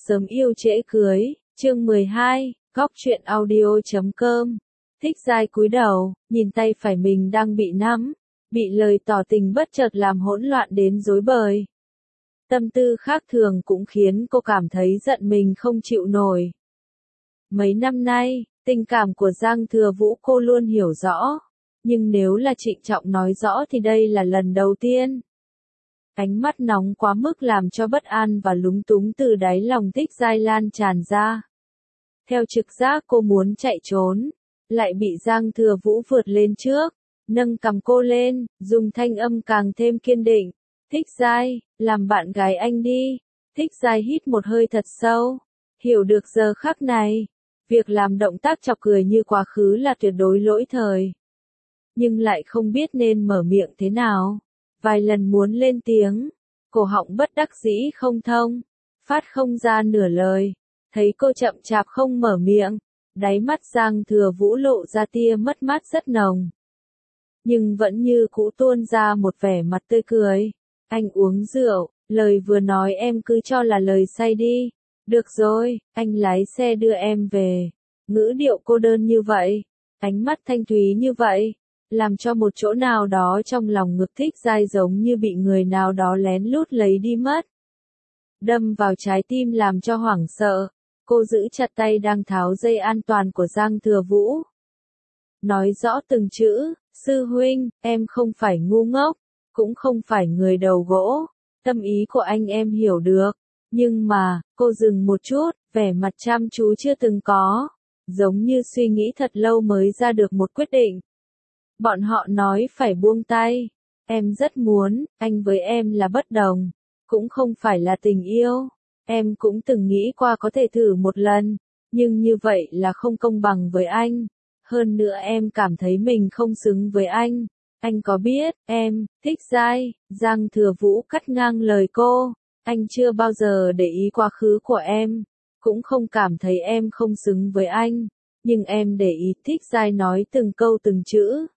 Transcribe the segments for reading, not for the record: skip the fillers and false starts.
Sớm yêu trễ cưới, chương 12, góc truyện audio.com. Thích Giai cúi đầu, nhìn tay phải mình đang bị nắm, bị lời tỏ tình bất chợt làm hỗn loạn đến rối bời. Tâm tư khác thường cũng khiến cô cảm thấy giận mình không chịu nổi. Mấy năm nay, tình cảm của Giang Thừa Vũ cô luôn hiểu rõ, nhưng nếu là trịnh trọng nói rõ thì đây là lần đầu tiên. Ánh mắt nóng quá mức làm cho bất an và lúng túng từ đáy lòng Thích Giai lan tràn ra. Theo trực giác cô muốn chạy trốn, lại bị Giang Thừa Vũ vượt lên trước, nâng cầm cô lên, dùng thanh âm càng thêm kiên định. Thích Giai, làm bạn gái anh đi. Thích Giai hít một hơi thật sâu, hiểu được giờ khắc này, việc làm động tác chọc cười như quá khứ là tuyệt đối lỗi thời. Nhưng lại không biết nên mở miệng thế nào. Vài lần muốn lên tiếng, cổ họng bất đắc dĩ không thông, phát không ra nửa lời. Thấy cô chậm chạp không mở miệng, đáy mắt Giang Thừa Vũ lộ ra tia mất mát rất nồng. Nhưng vẫn như cũ tuôn ra một vẻ mặt tươi cười. Anh uống rượu, lời vừa nói em cứ cho là lời say đi. Được rồi, anh lái xe đưa em về. Ngữ điệu cô đơn như vậy, ánh mắt thanh thúy như vậy, làm cho một chỗ nào đó trong lòng ngực Thích Giai giống như bị người nào đó lén lút lấy đi mất. Đâm vào trái tim làm cho hoảng sợ, cô giữ chặt tay đang tháo dây an toàn của Giang Thừa Vũ. Nói rõ từng chữ, sư huynh, em không phải ngu ngốc, cũng không phải người đầu gỗ, tâm ý của anh em hiểu được, nhưng mà, cô dừng một chút, vẻ mặt chăm chú chưa từng có, giống như suy nghĩ thật lâu mới ra được một quyết định. Bọn họ nói phải buông tay, em rất muốn, anh với em là bất đồng, cũng không phải là tình yêu, em cũng từng nghĩ qua có thể thử một lần, nhưng như vậy là không công bằng với anh, hơn nữa em cảm thấy mình không xứng với anh có biết, em, Thích Giai, Giang Thừa Vũ cắt ngang lời cô, anh chưa bao giờ để ý quá khứ của em, cũng không cảm thấy em không xứng với anh, nhưng em để ý. Thích Giai nói từng câu từng chữ.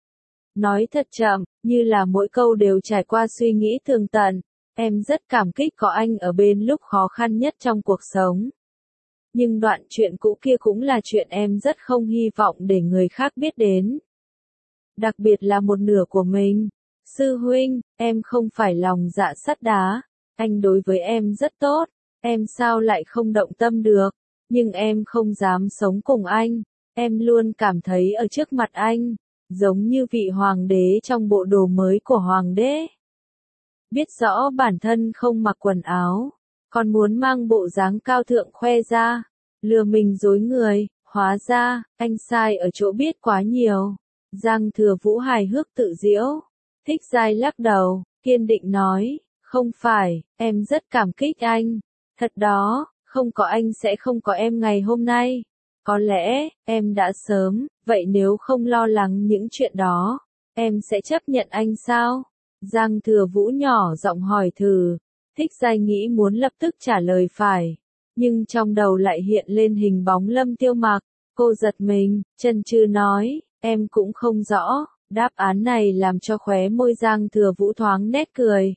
Nói thật chậm, như là mỗi câu đều trải qua suy nghĩ tường tận. Em rất cảm kích có anh ở bên lúc khó khăn nhất trong cuộc sống. Nhưng đoạn chuyện cũ kia cũng là chuyện em rất không hy vọng để người khác biết đến. Đặc biệt là một nửa của mình. Sư huynh, em không phải lòng dạ sắt đá. Anh đối với em rất tốt. Em sao lại không động tâm được. Nhưng em không dám sống cùng anh. Em luôn cảm thấy ở trước mặt anh, giống như vị hoàng đế trong bộ đồ mới của hoàng đế. Biết rõ bản thân không mặc quần áo, còn muốn mang bộ dáng cao thượng khoe ra, lừa mình dối người, hóa ra, anh sai ở chỗ biết quá nhiều. Giang Thừa Vũ hài hước tự giễu. Thích Giai lắc đầu, kiên định nói, không phải, em rất cảm kích anh. Thật đó, không có anh sẽ không có em ngày hôm nay. Có lẽ, em đã sớm, vậy nếu không lo lắng những chuyện đó, em sẽ chấp nhận anh sao? Giang Thừa Vũ nhỏ giọng hỏi thử. Thích Giai nghĩ muốn lập tức trả lời phải, nhưng trong đầu lại hiện lên hình bóng Lâm Tiêu Mặc. Cô giật mình, chần chừ nói, em cũng không rõ. Đáp án này làm cho khóe môi Giang Thừa Vũ thoáng nét cười.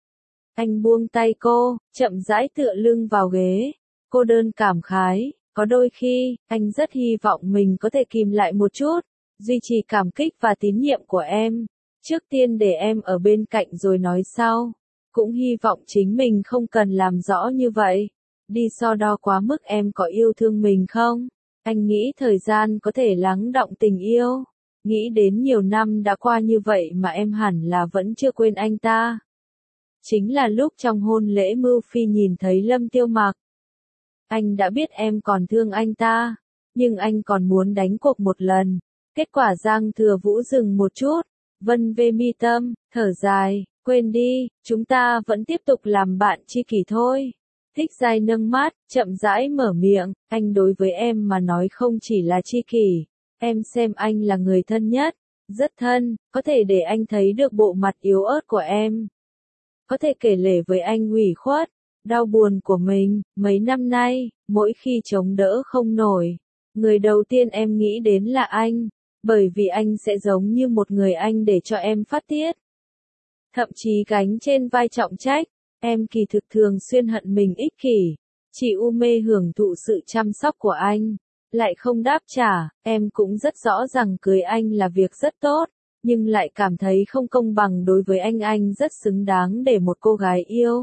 Anh buông tay cô, chậm rãi tựa lưng vào ghế. Cô đơn cảm khái, có đôi khi, anh rất hy vọng mình có thể kìm lại một chút, duy trì cảm kích và tín nhiệm của em. Trước tiên để em ở bên cạnh rồi nói sau. Cũng hy vọng chính mình không cần làm rõ như vậy. Đi so đo quá mức. Em có yêu thương mình không? Anh nghĩ thời gian có thể lắng đọng tình yêu. Nghĩ đến nhiều năm đã qua như vậy mà em hẳn là vẫn chưa quên anh ta. Chính là lúc trong hôn lễ Mưu Phi nhìn thấy Lâm Tiêu Mặc. Anh đã biết em còn thương anh ta, nhưng anh còn muốn đánh cuộc một lần. Kết quả Giang Thừa Vũ dừng một chút, vân vê mi tâm, thở dài, quên đi, chúng ta vẫn tiếp tục làm bạn tri kỷ thôi. Thích Giai nâng mắt, chậm rãi mở miệng, anh đối với em mà nói không chỉ là tri kỷ, em xem anh là người thân nhất, rất thân, có thể để anh thấy được bộ mặt yếu ớt của em. Có thể kể lể với anh ủy khuất, đau buồn của mình. Mấy năm nay, mỗi khi chống đỡ không nổi, người đầu tiên em nghĩ đến là anh, bởi vì anh sẽ giống như một người anh để cho em phát tiết. Thậm chí gánh trên vai trọng trách, em kỳ thực thường xuyên hận mình ích kỷ, Chị U mê hưởng thụ sự chăm sóc của anh. Lại không đáp trả, em cũng rất rõ rằng cưới anh là việc rất tốt, nhưng lại cảm thấy không công bằng đối với anh rất xứng đáng để một cô gái yêu.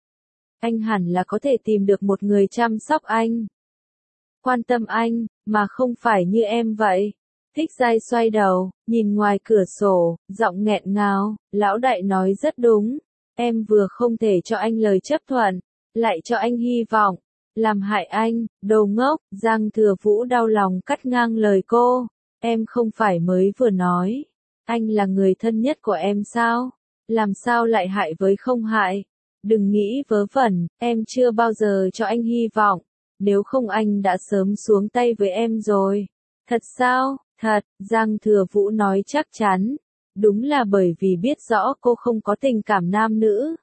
Anh hẳn là có thể tìm được một người chăm sóc anh, quan tâm anh, mà không phải như em vậy. Thích Giai xoay đầu, nhìn ngoài cửa sổ, giọng nghẹn ngào, lão đại nói rất đúng. Em vừa không thể cho anh lời chấp thuận, lại cho anh hy vọng. Làm hại anh, đồ ngốc, Giang Thừa Vũ đau lòng cắt ngang lời cô. Em không phải mới vừa nói. Anh là người thân nhất của em sao? Làm sao lại hại với không hại? Đừng nghĩ vớ vẩn, em chưa bao giờ cho anh hy vọng. Nếu không anh đã sớm xuống tay với em rồi. Thật sao? Thật, Giang Thừa Vũ nói chắc chắn. Đúng là bởi vì biết rõ cô không có tình cảm nam nữ.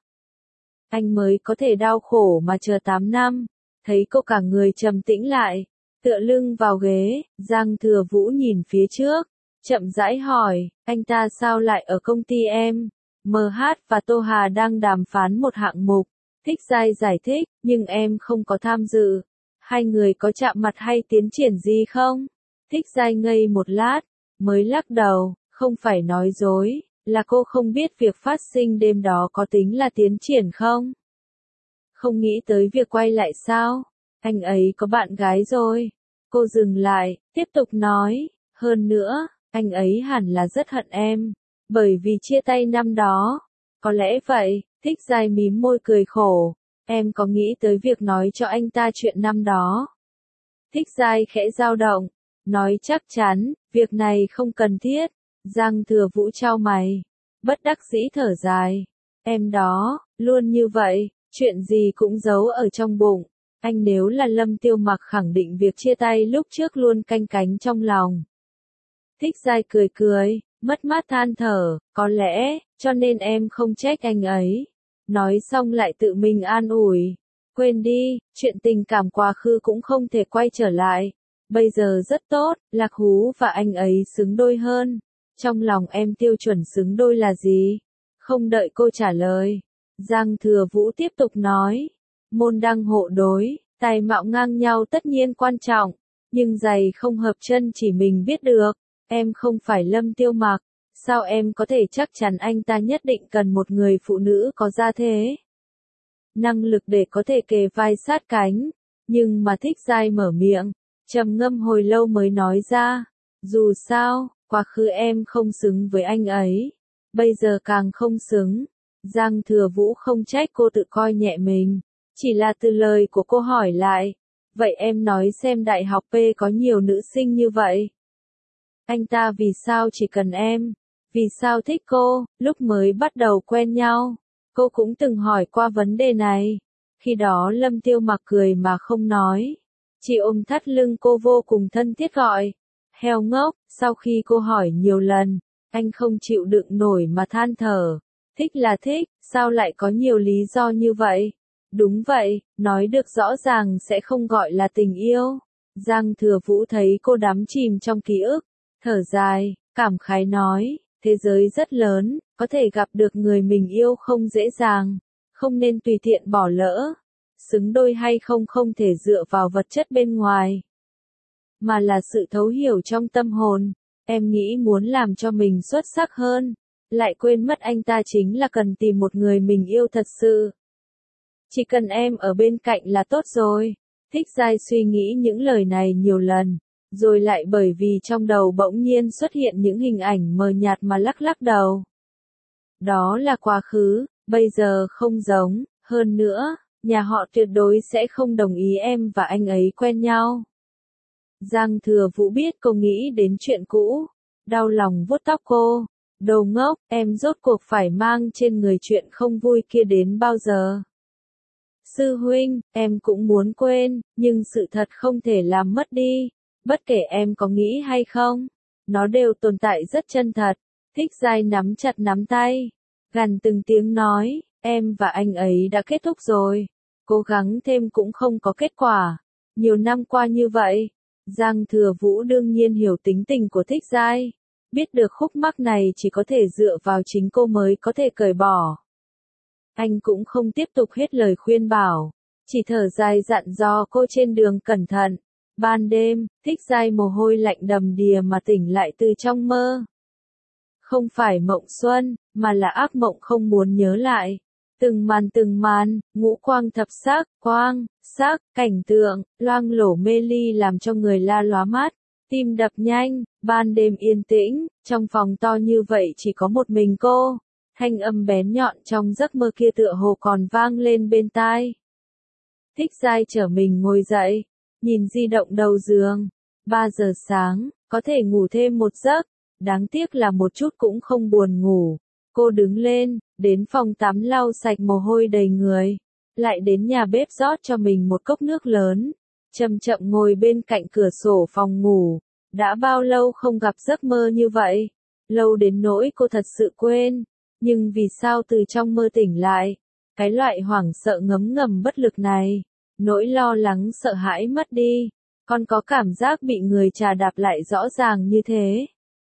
Anh mới có thể đau khổ mà chờ 8 năm. Thấy cô cả người trầm tĩnh lại, tựa lưng vào ghế, Giang Thừa Vũ nhìn phía trước, chậm rãi hỏi, anh ta sao lại ở công ty em? MH và Tô Hà đang đàm phán một hạng mục. Thích Giai giải thích, nhưng em không có tham dự. Hai người có chạm mặt hay tiến triển gì không? Thích Giai ngây một lát, mới lắc đầu, không phải nói dối, là cô không biết việc phát sinh đêm đó có tính là tiến triển không? Không nghĩ tới việc quay lại sao? Anh ấy có bạn gái rồi. Cô dừng lại, tiếp tục nói, hơn nữa, anh ấy hẳn là rất hận em, bởi vì chia tay năm đó. Có lẽ vậy, Thích Giai mím môi cười khổ. Em có nghĩ tới việc nói cho anh ta chuyện năm đó? Thích Giai khẽ dao động, nói chắc chắn, việc này không cần thiết. Giang Thừa Vũ chau mày, bất đắc dĩ thở dài. Em đó, luôn như vậy, chuyện gì cũng giấu ở trong bụng. Anh nếu là Lâm Tiêu Mặc khẳng định việc chia tay lúc trước luôn canh cánh trong lòng. Thích Giai cười cười, mất mát than thở, có lẽ, cho nên em không trách anh ấy. Nói xong lại tự mình an ủi. Quên đi, chuyện tình cảm quá khứ cũng không thể quay trở lại. Bây giờ rất tốt, Lạc Hú và anh ấy xứng đôi hơn. Trong lòng em tiêu chuẩn xứng đôi là gì? Không đợi cô trả lời. Giang Thừa Vũ tiếp tục nói. Môn đăng hộ đối, tài mạo ngang nhau tất nhiên quan trọng. Nhưng giày không hợp chân chỉ mình biết được. Em không phải Lâm Tiêu Mặc. Sao em có thể chắc chắn anh ta nhất định cần một người phụ nữ có gia thế? Năng lực để có thể kề vai sát cánh. Nhưng mà Thích Giai mở miệng, trầm ngâm hồi lâu mới nói ra. Dù sao, quá khứ em không xứng với anh ấy. Bây giờ càng không xứng. Giang Thừa Vũ không trách cô tự coi nhẹ mình. Chỉ là từ lời của cô hỏi lại. Vậy em nói xem đại học P có nhiều nữ sinh như vậy. Anh ta vì sao chỉ cần em? Vì sao thích cô? Lúc mới bắt đầu quen nhau, cô cũng từng hỏi qua vấn đề này. Khi đó Lâm Tiêu Mặc cười mà không nói. Chỉ ôm thắt lưng cô vô cùng thân thiết gọi. Heo ngốc, sau khi cô hỏi nhiều lần, anh không chịu đựng nổi mà than thở. Thích là thích, sao lại có nhiều lý do như vậy? Đúng vậy, nói được rõ ràng sẽ không gọi là tình yêu. Giang Thừa Vũ thấy cô đắm chìm trong ký ức, thở dài, cảm khái nói, thế giới rất lớn, có thể gặp được người mình yêu không dễ dàng, không nên tùy tiện bỏ lỡ. Xứng đôi hay không không thể dựa vào vật chất bên ngoài, mà là sự thấu hiểu trong tâm hồn. Em nghĩ muốn làm cho mình xuất sắc hơn, lại quên mất anh ta chính là cần tìm một người mình yêu thật sự. Chỉ cần em ở bên cạnh là tốt rồi. Thích Giai suy nghĩ những lời này nhiều lần, rồi lại bởi vì trong đầu bỗng nhiên xuất hiện những hình ảnh mờ nhạt mà lắc lắc đầu. Đó là quá khứ, bây giờ không giống, hơn nữa, nhà họ tuyệt đối sẽ không đồng ý em và anh ấy quen nhau. Giang Thừa Vũ biết cô nghĩ đến chuyện cũ, đau lòng vuốt tóc cô. Đồ ngốc, em rốt cuộc phải mang trên người chuyện không vui kia đến bao giờ? Sư huynh, em cũng muốn quên, nhưng sự thật không thể làm mất đi. Bất kể em có nghĩ hay không, nó đều tồn tại rất chân thật. Thích Giai nắm chặt nắm tay, gằn từng tiếng nói, em và anh ấy đã kết thúc rồi. Cố gắng thêm cũng không có kết quả. Nhiều năm qua như vậy, Giang Thừa Vũ đương nhiên hiểu tính tình của Thích Giai. Biết được khúc mắc này chỉ có thể dựa vào chính cô mới có thể cởi bỏ. Anh cũng không tiếp tục hết lời khuyên bảo, chỉ thở dài dặn dò cô trên đường cẩn thận. Ban đêm, Thích Giai mồ hôi lạnh đầm đìa mà tỉnh lại từ trong mơ. Không phải mộng xuân, mà là ác mộng không muốn nhớ lại. Từng màn, ngũ quang thập sắc, quang, sắc, cảnh tượng, loang lổ mê ly làm cho người la lóa mắt, tim đập nhanh, ban đêm yên tĩnh, trong phòng to như vậy chỉ có một mình cô. Thanh âm bén nhọn trong giấc mơ kia tựa hồ còn vang lên bên tai. Thích Giai trở mình ngồi dậy, nhìn di động đầu giường. 3 giờ sáng, có thể ngủ thêm một giấc, đáng tiếc là một chút cũng không buồn ngủ. Cô đứng lên, đến phòng tắm lau sạch mồ hôi đầy người, lại đến nhà bếp rót cho mình một cốc nước lớn, chậm chậm ngồi bên cạnh cửa sổ phòng ngủ. Đã bao lâu không gặp giấc mơ như vậy, lâu đến nỗi cô thật sự quên, nhưng vì sao từ trong mơ tỉnh lại, cái loại hoảng sợ ngấm ngầm bất lực này, nỗi lo lắng sợ hãi mất đi, còn có cảm giác bị người chà đạp lại rõ ràng như thế.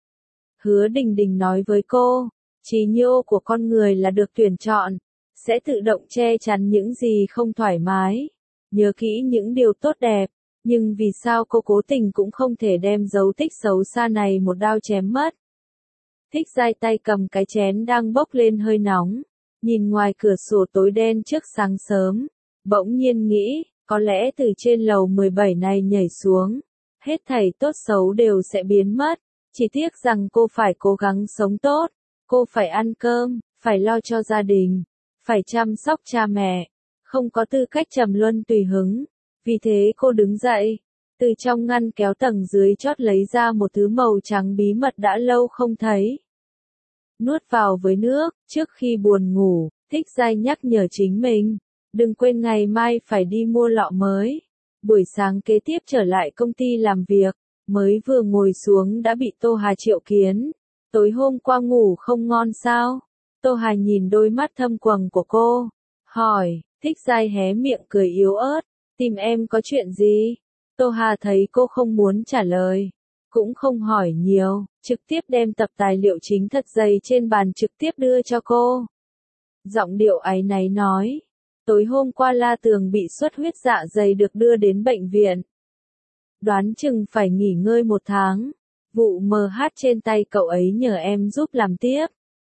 Hứa Đình Đình nói với cô, trí nhô của con người là được tuyển chọn, sẽ tự động che chắn những gì không thoải mái, nhớ kỹ những điều tốt đẹp, nhưng vì sao cô cố tình cũng không thể đem dấu tích xấu xa này một đao chém mất. Thích Giai tay cầm cái chén đang bốc lên hơi nóng, nhìn ngoài cửa sổ tối đen trước sáng sớm, bỗng nhiên nghĩ, có lẽ từ trên lầu 17 này nhảy xuống, hết thảy tốt xấu đều sẽ biến mất, chỉ tiếc rằng cô phải cố gắng sống tốt, cô phải ăn cơm, phải lo cho gia đình, phải chăm sóc cha mẹ, không có tư cách trầm luân tùy hứng. Vì thế cô đứng dậy, từ trong ngăn kéo tầng dưới chót lấy ra một thứ màu trắng bí mật đã lâu không thấy. Nuốt vào với nước, trước khi buồn ngủ, Thích Giai nhắc nhở chính mình, đừng quên ngày mai phải đi mua lọ mới. Buổi sáng kế tiếp trở lại công ty làm việc, mới vừa ngồi xuống đã bị Tô Hà triệu kiến. Tối hôm qua ngủ không ngon sao? Tô Hà nhìn đôi mắt thâm quầng của cô, hỏi. Thích Giai hé miệng cười yếu ớt, tìm em có chuyện gì? Tô Hà thấy cô không muốn trả lời, cũng không hỏi nhiều, trực tiếp đem tập tài liệu chính thật dày trên bàn trực tiếp đưa cho cô. Giọng điệu áy náy nói, tối hôm qua La Tường bị xuất huyết dạ dày được đưa đến bệnh viện. Đoán chừng phải nghỉ ngơi 1 tháng, vụ MH trên tay cậu ấy nhờ em giúp làm tiếp.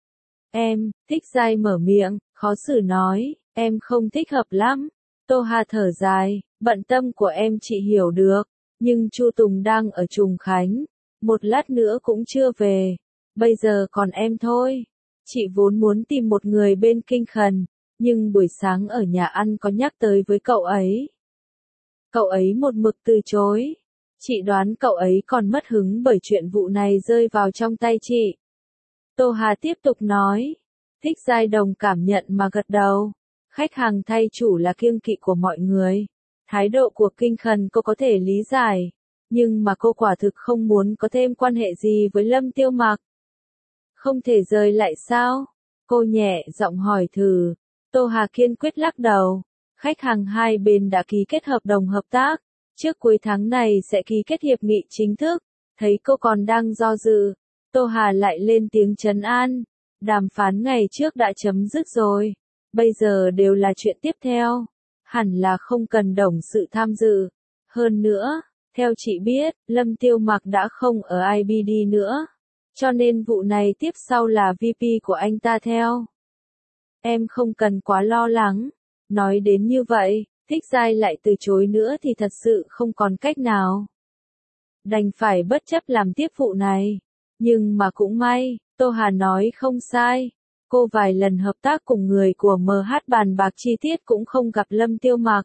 Em, Thích Giai mở miệng, khó xử nói, em không thích hợp lắm. Tô Hà thở dài, bận tâm của em chị hiểu được, nhưng Chu Tùng đang ở Trùng Khánh, một lát nữa cũng chưa về, bây giờ còn em thôi. Chị vốn muốn tìm một người bên Kinh Khần, nhưng buổi sáng ở nhà ăn có nhắc tới với cậu ấy. Cậu ấy một mực từ chối. Chị đoán cậu ấy còn mất hứng bởi chuyện vụ này rơi vào trong tay chị. Tô Hà tiếp tục nói. Thích Giai đồng cảm nhận mà gật đầu. Khách hàng thay chủ là kiêng kỵ của mọi người. Thái độ của Kinh Khần cô có thể lý giải. Nhưng mà cô quả thực không muốn có thêm quan hệ gì với Lâm Tiêu Mặc. Không thể rời lại sao? Cô nhẹ giọng hỏi thử. Tô Hà kiên quyết lắc đầu. Khách hàng hai bên đã ký kết hợp đồng hợp tác. Trước cuối tháng này sẽ ký kết hiệp nghị chính thức. Thấy cô còn đang do dự. Tô Hà lại lên tiếng trấn an. Đàm phán ngày trước đã chấm dứt rồi. Bây giờ đều là chuyện tiếp theo. Hẳn là không cần đồng sự tham dự. Hơn nữa, theo chị biết, Lâm Tiêu Mặc đã không ở IBD nữa. Cho nên vụ này tiếp sau là VP của anh ta theo. Em không cần quá lo lắng. Nói đến như vậy, Thích Giai lại từ chối nữa thì thật sự không còn cách nào. Đành phải bất chấp làm tiếp vụ này. Nhưng mà cũng may, Tô Hà nói không sai. Cô vài lần hợp tác cùng người của MH bàn bạc chi tiết cũng không gặp Lâm Tiêu Mặc.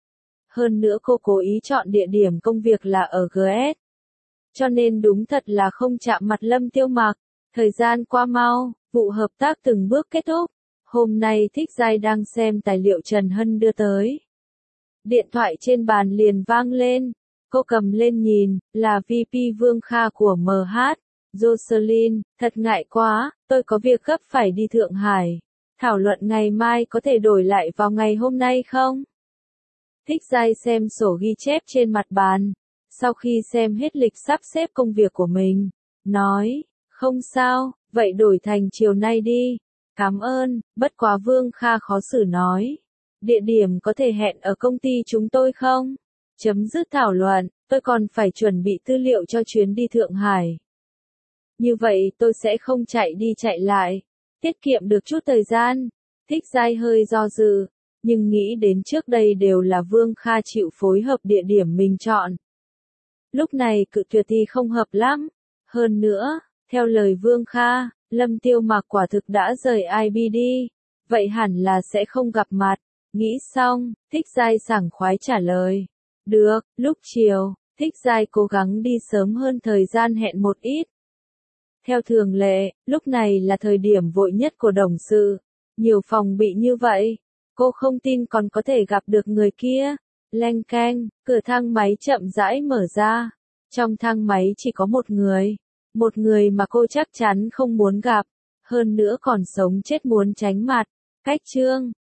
Hơn nữa cô cố ý chọn địa điểm công việc là ở GS. Cho nên đúng thật là không chạm mặt Lâm Tiêu Mặc. Thời gian qua mau, vụ hợp tác từng bước kết thúc. Hôm nay Thích Giai đang xem tài liệu Trần Hân đưa tới. Điện thoại trên bàn liền vang lên. Cô cầm lên nhìn, là VP Vương Kha của MH. Jocelyn, thật ngại quá, tôi có việc gấp phải đi Thượng Hải. Thảo luận ngày mai có thể đổi lại vào ngày hôm nay không? Thích Giai xem sổ ghi chép trên mặt bàn. Sau khi xem hết lịch sắp xếp công việc của mình, nói, không sao, vậy đổi thành chiều nay đi. Cảm ơn, bất quá Vương Kha khó xử nói. Địa điểm có thể hẹn ở công ty chúng tôi không? Chấm dứt thảo luận, tôi còn phải chuẩn bị tư liệu cho chuyến đi Thượng Hải. Như vậy tôi sẽ không chạy đi chạy lại, tiết kiệm được chút thời gian. Thích Giai hơi do dự, nhưng nghĩ đến trước đây đều là Vương Kha chịu phối hợp địa điểm mình chọn. Lúc này cự tuyệt thì không hợp lắm. Hơn nữa, theo lời Vương Kha, Lâm Tiêu Mặc quả thực đã rời IBD, vậy hẳn là sẽ không gặp mặt. Nghĩ xong, Thích Giai sảng khoái trả lời. Được, lúc chiều, Thích Giai cố gắng đi sớm hơn thời gian hẹn một ít. Theo thường lệ, lúc này là thời điểm vội nhất của đồng sự. Nhiều phòng bị như vậy, cô không tin còn có thể gặp được người kia. Leng keng, cửa thang máy chậm rãi mở ra. Trong thang máy chỉ có một người mà cô chắc chắn không muốn gặp, hơn nữa còn sống chết muốn tránh mặt. Cách Trương